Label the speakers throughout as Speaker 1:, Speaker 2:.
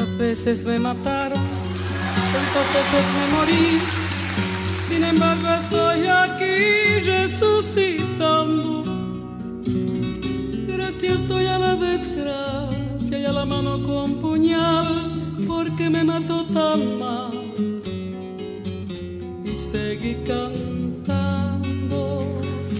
Speaker 1: Tantas veces me mataron, tantas veces me morí. Sin embargo estoy aquí resucitando. Gracias estoy a la desgracia y a la mano con puñal, porque me mató tan mal. Y seguí cantando,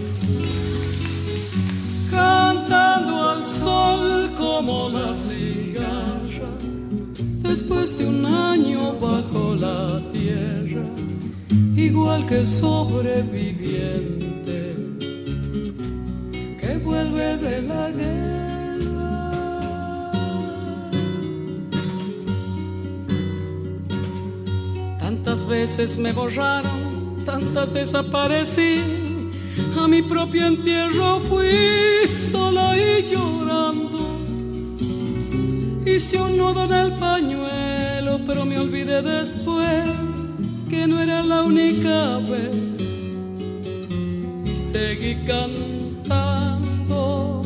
Speaker 1: cantando al sol como la cigarra, después de un año bajo la tierra, igual que sobreviviente que vuelve de la guerra. Tantas veces me borraron, tantas desaparecí, a mi propio entierro fui sola y llorando. Hice un nudo en el pañuelo, pero me olvidé después que no era la única vez. Y seguí cantando,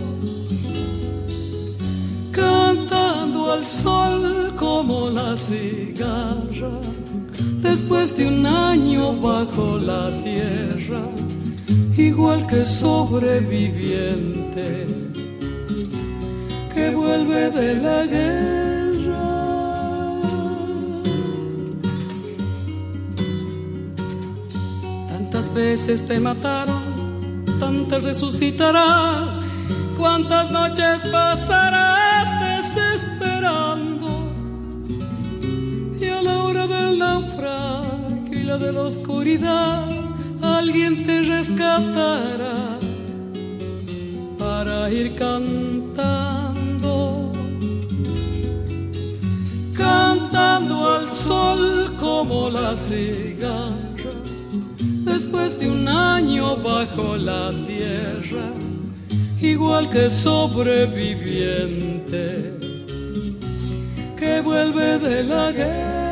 Speaker 1: cantando al sol como la cigarra, después de un año bajo la tierra, igual que sobreviviente que vuelve de la guerra. Tantas veces te mataron, tantas resucitarás, cuántas noches pasarás desesperando, y a la hora del naufragio y la de la oscuridad alguien te rescatará para ir cantando, cantando al sol como la cigarra, después de un año bajo la tierra, igual que sobreviviente que vuelve de la guerra.